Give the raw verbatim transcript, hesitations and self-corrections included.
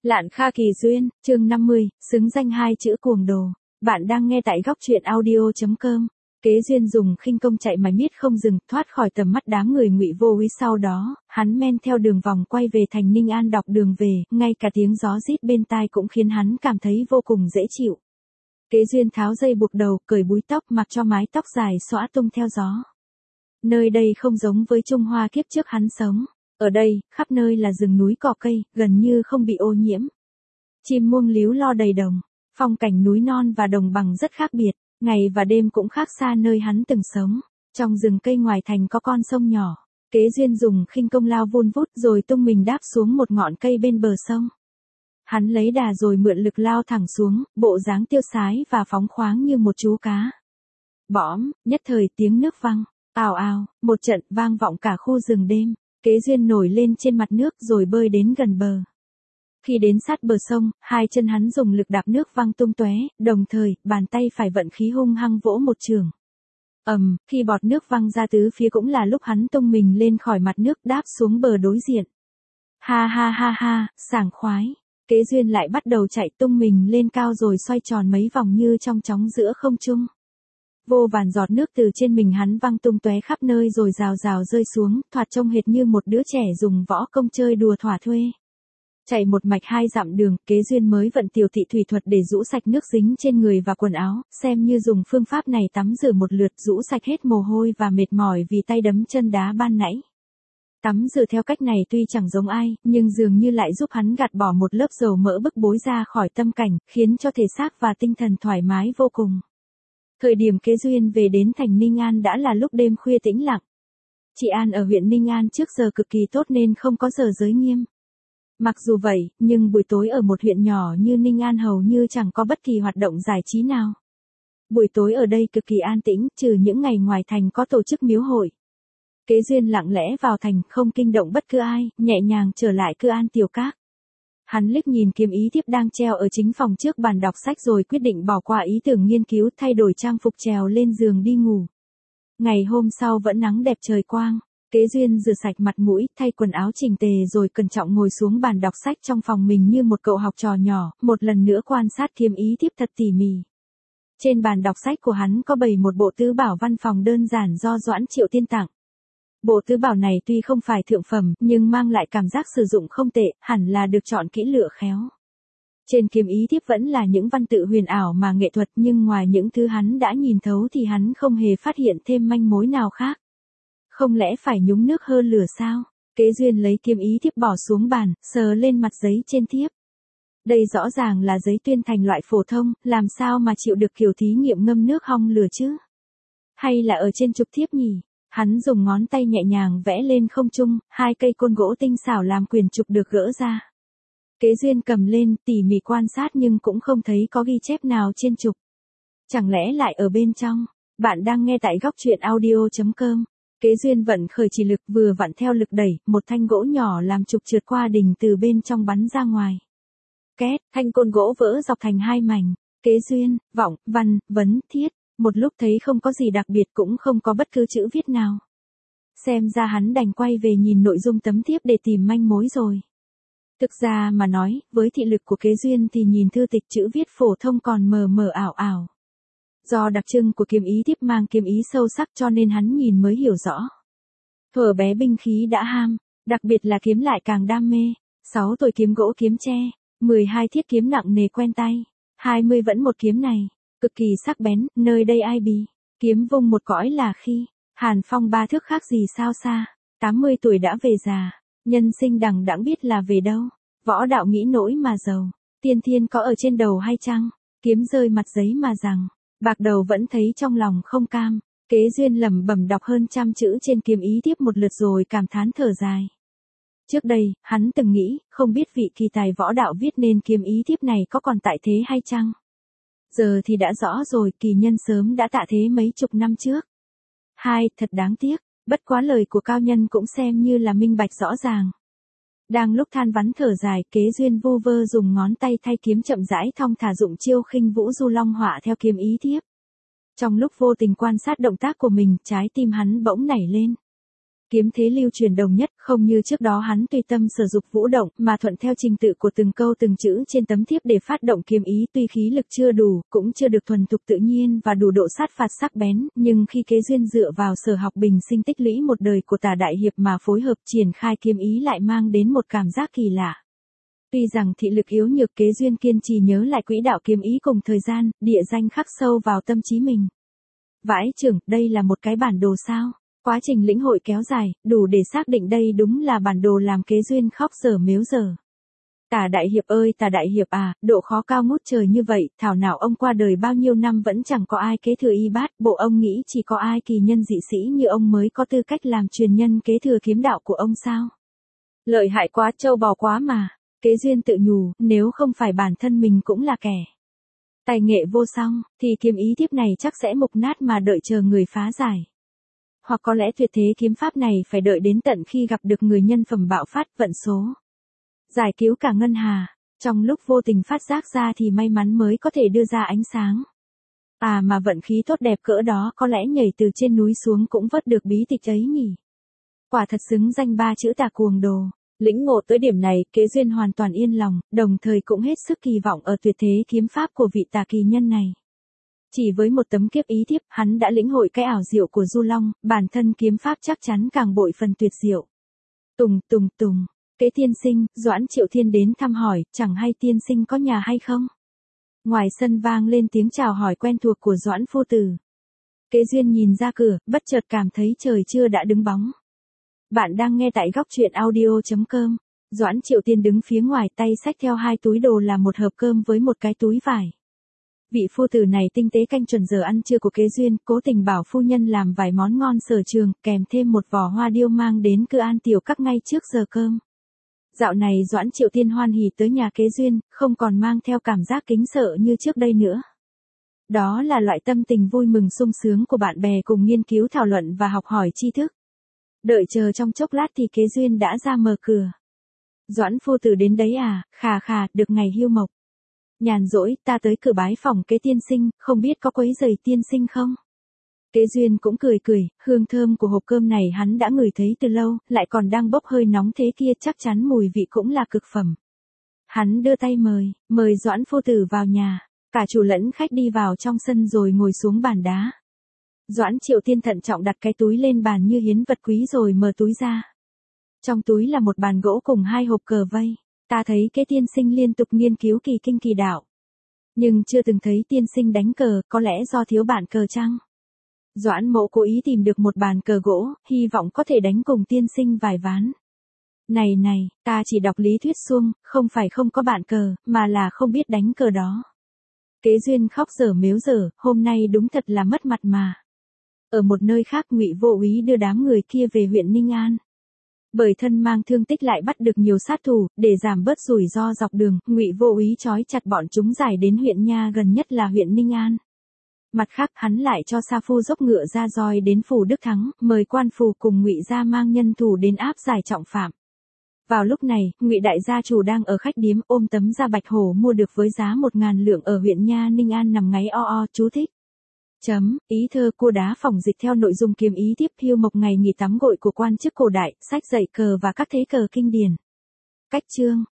Lạn Kha Kỳ Duyên, chương năm mươi, xứng danh hai chữ cuồng đồ. Bạn đang nghe tại góc truyện audio.com. Kế Duyên dùng khinh công chạy mãi miết không dừng, thoát khỏi tầm mắt đám người Ngụy Vô Úy. Sau đó, hắn men theo đường vòng quay về thành Ninh An. Đọc đường về, ngay cả tiếng gió rít bên tai cũng khiến hắn cảm thấy vô cùng dễ chịu. Kế Duyên tháo dây buộc đầu, cởi búi tóc, mặc cho mái tóc dài xõa tung theo gió. Nơi đây không giống với Trung Hoa kiếp trước hắn sống. Ở đây, khắp nơi là rừng núi cỏ cây, gần như không bị ô nhiễm. Chim muông líu lo đầy đồng, phong cảnh núi non và đồng bằng rất khác biệt, ngày và đêm cũng khác xa nơi hắn từng sống. Trong rừng cây ngoài thành có con sông nhỏ, Kế Duyên dùng khinh công lao vun vút rồi tung mình đáp xuống một ngọn cây bên bờ sông. Hắn lấy đà rồi mượn lực lao thẳng xuống, bộ dáng tiêu sái và phóng khoáng như một chú cá. Bõm, nhất thời tiếng nước văng, ào ào, một trận vang vọng cả khu rừng đêm. Kế Duyên nổi lên trên mặt nước rồi bơi đến gần bờ. Khi đến sát bờ sông, hai chân hắn dùng lực đạp nước văng tung tóe, đồng thời, bàn tay phải vận khí hung hăng vỗ một chưởng. Ầm, um, khi bọt nước văng ra tứ phía cũng là lúc hắn tung mình lên khỏi mặt nước đáp xuống bờ đối diện. Ha ha ha ha, sảng khoái. Kế Duyên lại bắt đầu chạy tung mình lên cao rồi xoay tròn mấy vòng như trong chóng giữa không trung. Vô vàn giọt nước từ trên mình hắn văng tung tóe khắp nơi rồi rào rào rơi xuống, thoạt trông hệt như một đứa trẻ dùng võ công chơi đùa thỏa thuê. Chạy một mạch hai dặm đường, Kế Duyên mới vận tiểu thị thủy thuật để rũ sạch nước dính trên người và quần áo, xem như dùng phương pháp này tắm rửa một lượt rũ sạch hết mồ hôi và mệt mỏi vì tay đấm chân đá ban nãy. Tắm rửa theo cách này tuy chẳng giống ai, nhưng dường như lại giúp hắn gạt bỏ một lớp dầu mỡ bức bối ra khỏi tâm cảnh, khiến cho thể xác và tinh thần thoải mái vô cùng. Thời điểm Kế Duyên về đến thành Ninh An đã là lúc đêm khuya tĩnh lặng. Trị an ở huyện Ninh An trước giờ cực kỳ tốt nên không có giờ giới nghiêm. Mặc dù vậy, nhưng buổi tối ở một huyện nhỏ như Ninh An hầu như chẳng có bất kỳ hoạt động giải trí nào. Buổi tối ở đây cực kỳ an tĩnh, trừ những ngày ngoài thành có tổ chức miếu hội. Kế Duyên lặng lẽ vào thành, không kinh động bất cứ ai, nhẹ nhàng trở lại Cư An Tiểu Các. Hắn liếc nhìn kiếm ý thiếp đang treo ở chính phòng trước bàn đọc sách rồi quyết định bỏ qua ý tưởng nghiên cứu, thay đổi trang phục trèo lên giường đi ngủ. Ngày hôm sau vẫn nắng đẹp trời quang, Kế Duyên rửa sạch mặt mũi, thay quần áo chỉnh tề rồi cẩn trọng ngồi xuống bàn đọc sách trong phòng mình như một cậu học trò nhỏ, một lần nữa quan sát kiếm ý thiếp thật tỉ mỉ. Trên bàn đọc sách của hắn có bày một bộ tứ bảo văn phòng đơn giản do Doãn Triệu Tiên tặng. Bộ tứ bảo này tuy không phải thượng phẩm, nhưng mang lại cảm giác sử dụng không tệ, hẳn là được chọn kỹ lựa khéo. Trên kiếm ý thiếp vẫn là những văn tự huyền ảo mà nghệ thuật, nhưng ngoài những thứ hắn đã nhìn thấu thì hắn không hề phát hiện thêm manh mối nào khác. Không lẽ phải nhúng nước hơn lửa sao? Kế Duyên lấy kiếm ý thiếp bỏ xuống bàn, sờ lên mặt giấy trên thiếp. Đây rõ ràng là giấy tuyên thành loại phổ thông, làm sao mà chịu được kiểu thí nghiệm ngâm nước hong lửa chứ? Hay là ở trên trục thiếp nhỉ? Hắn dùng ngón tay nhẹ nhàng vẽ lên không trung, hai cây côn gỗ tinh xảo làm quyển trục được gỡ ra. Kế Duyên cầm lên, tỉ mỉ quan sát nhưng cũng không thấy có ghi chép nào trên trục. Chẳng lẽ lại ở bên trong? Bạn đang nghe tại góc truyện audio.com. Kế Duyên vận khởi chỉ lực vừa vặn theo lực đẩy, một thanh gỗ nhỏ làm trục trượt qua đỉnh từ bên trong bắn ra ngoài. Két, thanh côn gỗ vỡ dọc thành hai mảnh. Kế Duyên, vọng, văn, vấn, thiết. Một lúc thấy không có gì đặc biệt cũng không có bất cứ chữ viết nào. Xem ra hắn đành quay về nhìn nội dung tấm thiếp để tìm manh mối rồi. Thực ra mà nói, với thị lực của Kế Duyên thì nhìn thư tịch chữ viết phổ thông còn mờ mờ ảo ảo. Do đặc trưng của kiếm ý thiếp mang kiếm ý sâu sắc cho nên hắn nhìn mới hiểu rõ. Thuở bé binh khí đã ham, đặc biệt là kiếm lại càng đam mê. sáu tuổi kiếm gỗ kiếm tre, mười hai thiết kiếm nặng nề quen tay, hai mươi vẫn một kiếm này. Cực kỳ sắc bén, nơi đây ai bì, kiếm vung một cõi là khi, hàn phong ba thước khác gì sao xa, tám mươi tuổi đã về già, nhân sinh đằng đẵng biết là về đâu, võ đạo nghĩ nỗi mà giàu, tiên thiên có ở trên đầu hay chăng, kiếm rơi mặt giấy mà rằng, bạc đầu vẫn thấy trong lòng không cam. Kế Duyên lẩm bẩm đọc hơn trăm chữ trên kiếm ý thiếp một lượt rồi cảm thán thở dài. Trước đây, hắn từng nghĩ, không biết vị kỳ tài võ đạo viết nên kiếm ý thiếp này có còn tại thế hay chăng. Giờ thì đã rõ rồi, kỳ nhân sớm đã tạ thế mấy chục năm trước. Hai, thật đáng tiếc, bất quá lời của cao nhân cũng xem như là minh bạch rõ ràng. Đang lúc than vắn thở dài, Kế Duyên vu vơ dùng ngón tay thay kiếm chậm rãi thong thả dụng chiêu khinh vũ du long họa theo kiếm ý thiếp. Trong lúc vô tình quan sát động tác của mình, trái tim hắn bỗng nảy lên. Kiếm thế lưu truyền đồng nhất, không như trước đó hắn tùy tâm sở dục vũ động, mà thuận theo trình tự của từng câu từng chữ trên tấm thiếp để phát động kiếm ý, tuy khí lực chưa đủ, cũng chưa được thuần thục tự nhiên và đủ độ sát phạt sắc bén, nhưng khi Kế Duyên dựa vào sở học bình sinh tích lũy một đời của Tả đại hiệp mà phối hợp triển khai kiếm ý lại mang đến một cảm giác kỳ lạ. Tuy rằng thị lực yếu nhược, Kế Duyên kiên trì nhớ lại quỹ đạo kiếm ý cùng thời gian, địa danh khắc sâu vào tâm trí mình. Vãi chưởng, đây là một cái bản đồ sao? Quá trình lĩnh hội kéo dài, đủ để xác định đây đúng là bản đồ làm Kế Duyên khóc dở mếu dở. Tả đại hiệp ơi Tả đại hiệp à, độ khó cao ngút trời như vậy, thảo nào ông qua đời bao nhiêu năm vẫn chẳng có ai kế thừa y bát, bộ ông nghĩ chỉ có ai kỳ nhân dị sĩ như ông mới có tư cách làm truyền nhân kế thừa kiếm đạo của ông sao? Lợi hại quá, trâu bò quá mà. Kế Duyên tự nhủ, nếu không phải bản thân mình cũng là kẻ tài nghệ vô song, thì kiếm ý tiếp này chắc sẽ mục nát mà đợi chờ người phá giải. Hoặc có lẽ tuyệt thế kiếm pháp này phải đợi đến tận khi gặp được người nhân phẩm bạo phát vận số. Giải cứu cả ngân hà, trong lúc vô tình phát giác ra thì may mắn mới có thể đưa ra ánh sáng. À mà vận khí tốt đẹp cỡ đó có lẽ nhảy từ trên núi xuống cũng vớt được bí tịch ấy nhỉ. Quả thật xứng danh ba chữ Tả cuồng đồ. Lĩnh ngộ tới điểm này, Kế Duyên hoàn toàn yên lòng, đồng thời cũng hết sức kỳ vọng ở tuyệt thế kiếm pháp của vị tà kỳ nhân này. Chỉ với một tấm kiếp ý thiếp, hắn đã lĩnh hội cái ảo diệu của Du Long, bản thân kiếm pháp chắc chắn càng bội phần tuyệt diệu. Tùng tùng tùng, Kế tiên sinh, Doãn Triệu Thiên đến thăm hỏi, chẳng hay tiên sinh có nhà hay không? Ngoài sân vang lên tiếng chào hỏi quen thuộc của Doãn phu tử. Kế Duyên nhìn ra cửa, bất chợt cảm thấy trời trưa đã đứng bóng. Bạn đang nghe tại góc truyện audio chấm com. Doãn Triệu Tiên đứng phía ngoài, tay xách theo hai túi đồ là một hộp cơm với một cái túi vải. Vị phu tử này tinh tế canh chuẩn giờ ăn trưa của Kế Duyên, cố tình bảo phu nhân làm vài món ngon sở trường, kèm thêm một vò hoa điêu mang đến cửa An Tiểu Các ngay trước giờ cơm. Dạo này Doãn Triệu Tiên hoan hỉ tới nhà Kế Duyên, không còn mang theo cảm giác kính sợ như trước đây nữa. Đó là loại tâm tình vui mừng sung sướng của bạn bè cùng nghiên cứu thảo luận và học hỏi tri thức. Đợi chờ trong chốc lát thì Kế Duyên đã ra mở cửa. Doãn phu tử đến đấy à, khà khà, được ngày hưu mộc. Nhàn rỗi, ta tới cửa bái phòng Kế tiên sinh, không biết có quấy rầy tiên sinh không? Kế Duyên cũng cười cười, hương thơm của hộp cơm này hắn đã ngửi thấy từ lâu, lại còn đang bốc hơi nóng thế kia, chắc chắn mùi vị cũng là cực phẩm. Hắn đưa tay mời, mời Doãn phu tử vào nhà, cả chủ lẫn khách đi vào trong sân rồi ngồi xuống bàn đá. Doãn Triệu Tiên thận trọng đặt cái túi lên bàn như hiến vật quý rồi mở túi ra. Trong túi là một bàn gỗ cùng hai hộp cờ vây. Ta thấy Kế tiên sinh liên tục nghiên cứu kỳ kinh kỳ đạo. Nhưng chưa từng thấy tiên sinh đánh cờ, có lẽ do thiếu bản cờ chăng? Doãn Mỗ cố ý tìm được một bàn cờ gỗ, hy vọng có thể đánh cùng tiên sinh vài ván. Này này, ta chỉ đọc lý thuyết suông, không phải không có bản cờ, mà là không biết đánh cờ đó. Kế Duyên khóc dở mếu dở, hôm nay đúng thật là mất mặt mà. Ở một nơi khác, Ngụy Vô Úy đưa đám người kia về huyện Ninh An. Bởi thân mang thương tích lại bắt được nhiều sát thủ, để giảm bớt rủi ro dọc đường, Ngụy Vô Úy trói chặt bọn chúng giải đến huyện nha gần nhất là huyện Ninh An. Mặt khác, hắn lại cho Sa Phu dốc ngựa ra roi đến phủ Đức Thắng, mời quan phủ cùng Ngụy gia mang nhân thủ đến áp giải trọng phạm. Vào lúc này, Ngụy đại gia chủ đang ở khách điếm, ôm tấm da bạch hổ mua được với giá một ngàn lượng ở huyện nha Ninh An nằm ngáy o o. Chú thích. Chấm, ý thơ cua đá phỏng dịch theo nội dung kiếm ý tiếp hiêu mộc ngày nghỉ tắm gội của quan chức cổ đại, sách dạy cờ và các thế cờ kinh điển. Cách chương.